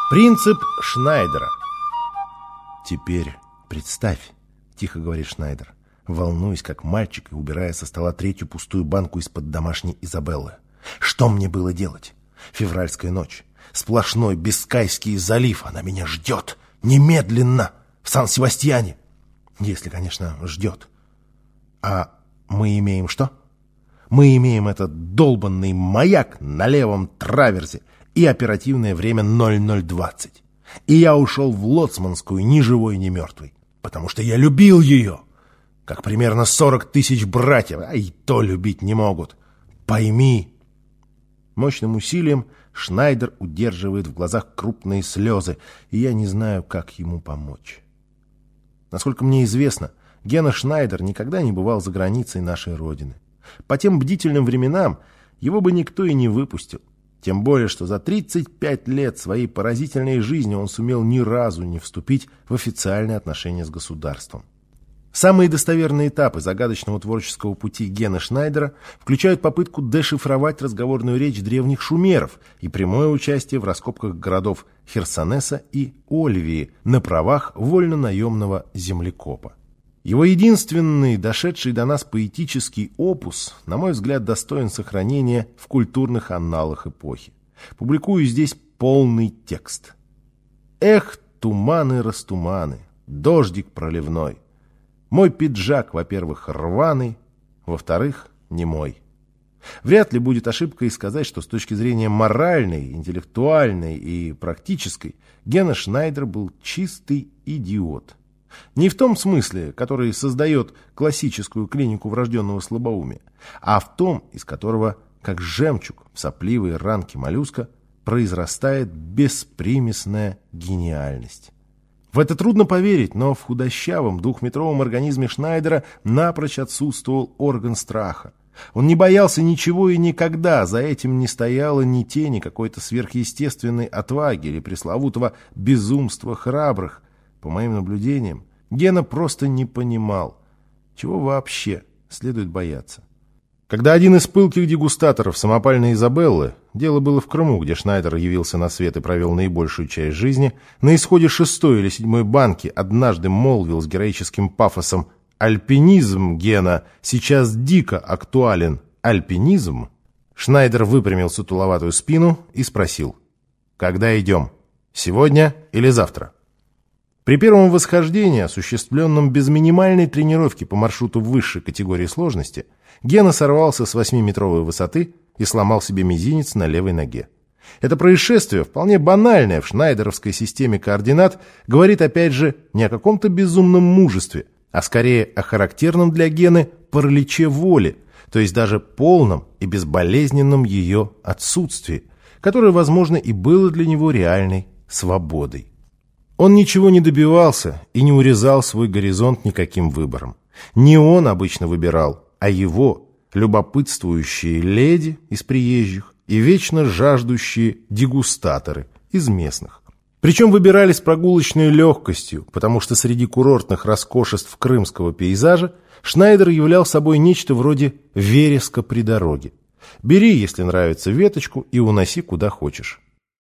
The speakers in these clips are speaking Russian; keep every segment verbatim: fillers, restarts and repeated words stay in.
Принцип Шнайдера. «Теперь представь», — тихо говорит Шнайдер, волнуясь, как мальчик, и убирая со стола третью пустую банку из-под домашней Изабеллы. «Что мне было делать? Февральская ночь, сплошной Бискайский залив, она меня ждет, немедленно, в Сан-Себастьяне. Если, конечно, ждет. А мы имеем что? Мы имеем этот долбанный маяк на левом траверзе и оперативное время ноль ноль двадцать. И я ушел в Лоцманскую ни живой, ни мертвый, потому что я любил ее, как примерно сорок тысяч братьев, а и то любить не могут. Пойми». Мощным усилием Шнайдер удерживает в глазах крупные слезы, и я не знаю, как ему помочь. Насколько мне известно, Гена Шнайдер никогда не бывал за границей нашей Родины. По тем бдительным временам его бы никто и не выпустил. Тем более, что за тридцать пять лет своей поразительной жизни он сумел ни разу не вступить в официальные отношения с государством. Самые достоверные этапы загадочного творческого пути Гены Шнайдера включают попытку дешифровать разговорную речь древних шумеров и прямое участие в раскопках городов Херсонеса и Оливии на правах вольно-наемного землекопа. Его единственный, дошедший до нас поэтический опус, на мой взгляд, достоин сохранения в культурных анналах эпохи. Публикую здесь полный текст. «Эх, туманы-растуманы, дождик проливной. Мой пиджак, во-первых, рваный, во-вторых, не мой». Вряд ли будет ошибкой сказать, что с точки зрения моральной, интеллектуальной и практической Гена Шнайдер был чистый идиот. Не в том смысле, который создает классическую клинику врожденного слабоумия, а в том, из которого, как жемчуг в сопливой ранке моллюска, произрастает беспримесная гениальность. В это трудно поверить, но в худощавом двухметровом организме Шнайдера напрочь отсутствовал орган страха. Он не боялся ничего и никогда, за этим не стояло ни тени какой-то сверхъестественной отваги или пресловутого безумства храбрых. По моим наблюдениям, Гена просто не понимал, чего вообще следует бояться. Когда один из пылких дегустаторов самопальной Изабеллы, дело было в Крыму, где Шнайдер явился на свет и провел наибольшую часть жизни, на исходе шестой или седьмой банки однажды молвил с героическим пафосом: «Альпинизм, Гена, сейчас дико актуален. Альпинизм?» Шнайдер выпрямил сутуловатую спину и спросил: «Когда идем? Сегодня или завтра?» При первом восхождении, осуществленном без минимальной тренировки по маршруту высшей категории сложности, Гена сорвался с восьмиметровой высоты и сломал себе мизинец на левой ноге. Это происшествие, вполне банальное в шнайдеровской системе координат, говорит опять же не о каком-то безумном мужестве, а скорее о характерном для Гены параличе воли, то есть даже полном и безболезненном ее отсутствии, которое, возможно, и было для него реальной свободой. Он ничего не добивался и не урезал свой горизонт никаким выбором. Не он обычно выбирал, а его любопытствующие леди из приезжих и вечно жаждущие дегустаторы из местных. Причем выбирали с прогулочной легкостью, потому что среди курортных роскошеств крымского пейзажа Шнайдер являл собой нечто вроде вереска при дороге. Бери, если нравится, веточку и уноси куда хочешь.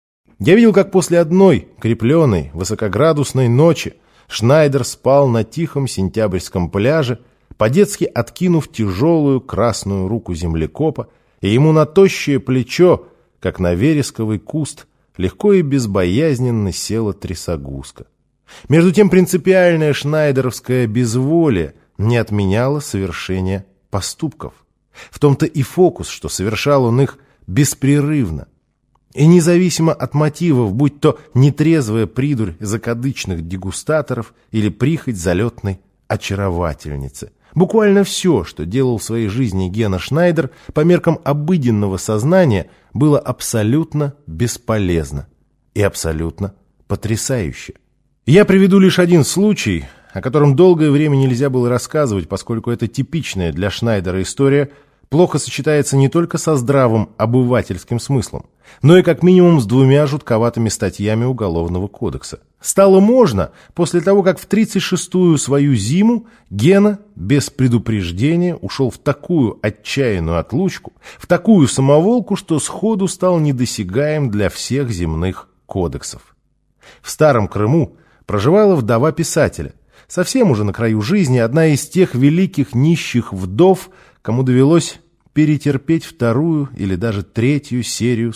Я видел, как после одной крепленной высокоградусной ночи Шнайдер спал на тихом сентябрьском пляже, по-детски откинув тяжелую красную руку землекопа, и ему на тощее плечо, как на вересковый куст, легко и безбоязненно села трясогузка. Между тем принципиальное шнайдеровское безволие не отменяло совершения поступков. В том-то и фокус, что совершал он их беспрерывно. И независимо от мотивов, будь то нетрезвая придурь закадычных дегустаторов или прихоть залетной очаровательницы. Буквально все, что делал в своей жизни Гена Шнайдер, по меркам обыденного сознания, было абсолютно бесполезно и абсолютно потрясающе. Я приведу лишь один случай, о котором долгое время нельзя было рассказывать, поскольку это типичная для Шнайдера история плохо сочетается не только со здравым обывательским смыслом, но и как минимум с двумя жутковатыми статьями Уголовного кодекса. Стало можно после того, как в тридцать шестую свою зиму Гена без предупреждения ушел в такую отчаянную отлучку, в такую самоволку, что сходу стал недосягаем для всех земных кодексов. В Старом Крыму проживала вдова писателя, совсем уже на краю жизни, одна из тех великих нищих вдов, кому довелось перетерпеть вторую или даже третью серию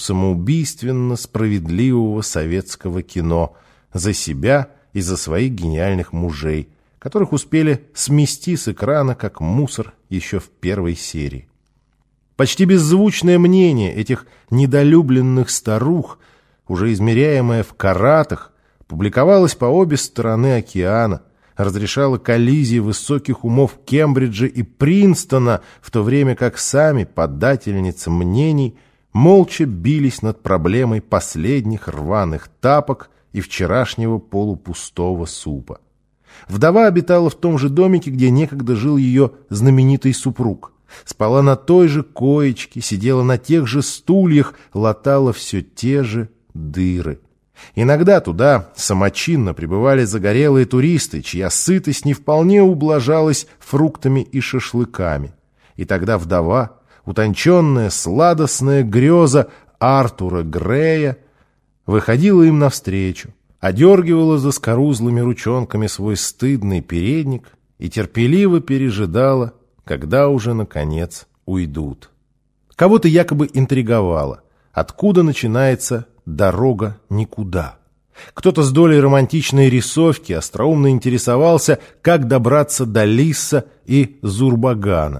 самоубийственно-справедливого советского кино за себя и за своих гениальных мужей, которых успели смести с экрана как мусор еще в первой серии. Почти беззвучное мнение этих недолюбленных старух, уже измеряемое в каратах, публиковалось по обе стороны океана, разрешало коллизии высоких умов Кембриджа и Принстона, в то время как сами подательницы мнений молча бились над проблемой последних рваных тапок и вчерашнего полупустого супа. Вдова обитала в том же домике, где некогда жил ее знаменитый супруг. Спала на той же коечке, сидела на тех же стульях, латала все те же дыры. Иногда туда самочинно прибывали загорелые туристы, чья сытость не вполне ублажалась фруктами и шашлыками. И тогда вдова, утонченная сладостная греза Артура Грея, выходила им навстречу, одергивала заскорузлыми ручонками свой стыдный передник и терпеливо пережидала, когда уже, наконец, уйдут. Кого-то якобы интриговало, откуда начинается дорога никуда. Кто-то с долей романтичной рисовки остроумно интересовался, как добраться до Лисса и Зурбагана.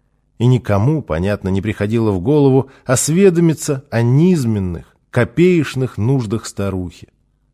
И никому, понятно, не приходило в голову осведомиться о низменных, копеечных нуждах старухи.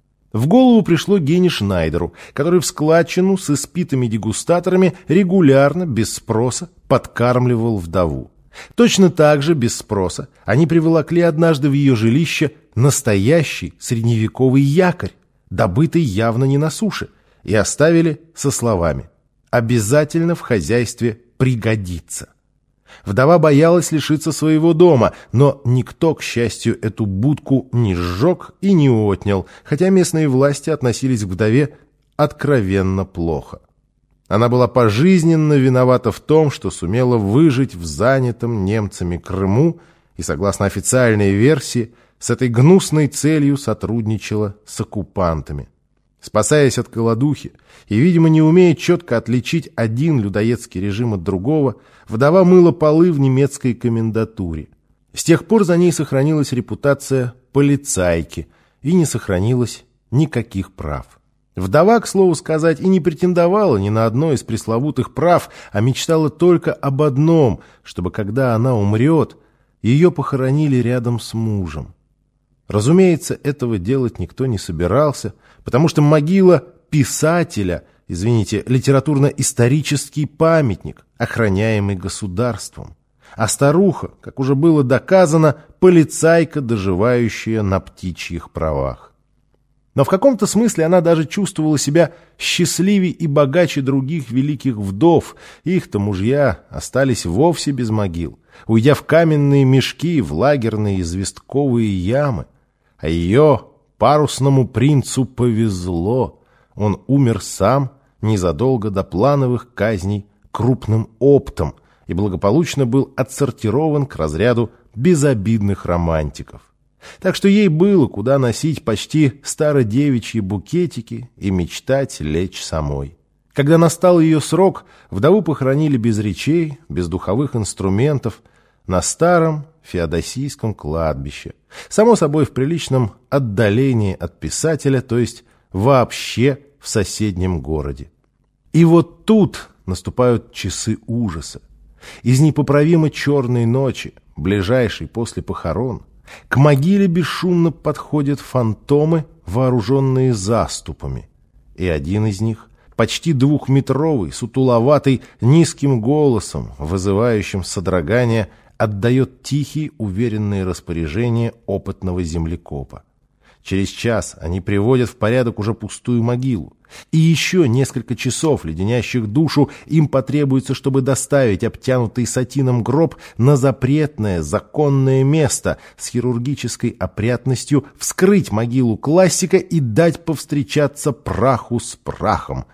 В голову пришло Гене Шнайдеру, который в складчину с испитыми дегустаторами регулярно, без спроса, подкармливал вдову. Точно так же, без спроса, они приволокли однажды в ее жилище настоящий средневековый якорь, добытый явно не на суше, и оставили со словами: «Обязательно в хозяйстве пригодится». Вдова боялась лишиться своего дома, но никто, к счастью, эту будку не сжег и не отнял, хотя местные власти относились к вдове откровенно плохо. Она была пожизненно виновата в том, что сумела выжить в занятом немцами Крыму и, согласно официальной версии, с этой гнусной целью сотрудничала с оккупантами. Спасаясь от голодухи и, видимо, не умея четко отличить один людоедский режим от другого, вдова мыла полы в немецкой комендатуре. С тех пор за ней сохранилась репутация полицайки и не сохранилось никаких прав. Вдова, к слову сказать, и не претендовала ни на одно из пресловутых прав, а мечтала только об одном, чтобы, когда она умрет, ее похоронили рядом с мужем. Разумеется, этого делать никто не собирался, потому что могила писателя, извините, литературно-исторический памятник, охраняемый государством. А старуха, как уже было доказано, полицайка, доживающая на птичьих правах. Но в каком-то смысле она даже чувствовала себя счастливее и богаче других великих вдов. Их-то мужья остались вовсе без могил, уйдя в каменные мешки, в лагерные известковые ямы. А ее парусному принцу повезло. Он умер сам незадолго до плановых казней крупным оптом и благополучно был отсортирован к разряду безобидных романтиков. Так что ей было куда носить почти стародевичьи букетики и мечтать лечь самой. Когда настал ее срок, вдову похоронили без речей, без духовых инструментов, на старом феодосийском кладбище, само собой в приличном отдалении от писателя, то есть вообще в соседнем городе. И вот тут наступают часы ужаса. Из непоправимо черной ночи, ближайшей после похорон, к могиле бесшумно подходят фантомы, вооруженные заступами. И один из них, почти двухметровый, сутуловатый, низким голосом, вызывающим содрогание, отдает тихие, уверенные распоряжения опытного землекопа. Через час они приводят в порядок уже пустую могилу. И еще несколько часов, леденящих душу, им потребуется, чтобы доставить обтянутый сатином гроб на запретное, законное место, с хирургической опрятностью вскрыть могилу классика и дать повстречаться праху с прахом.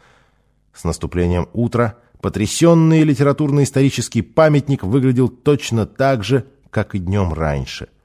С наступлением утра потрясенный литературно-исторический памятник выглядел точно так же, как и днем раньше.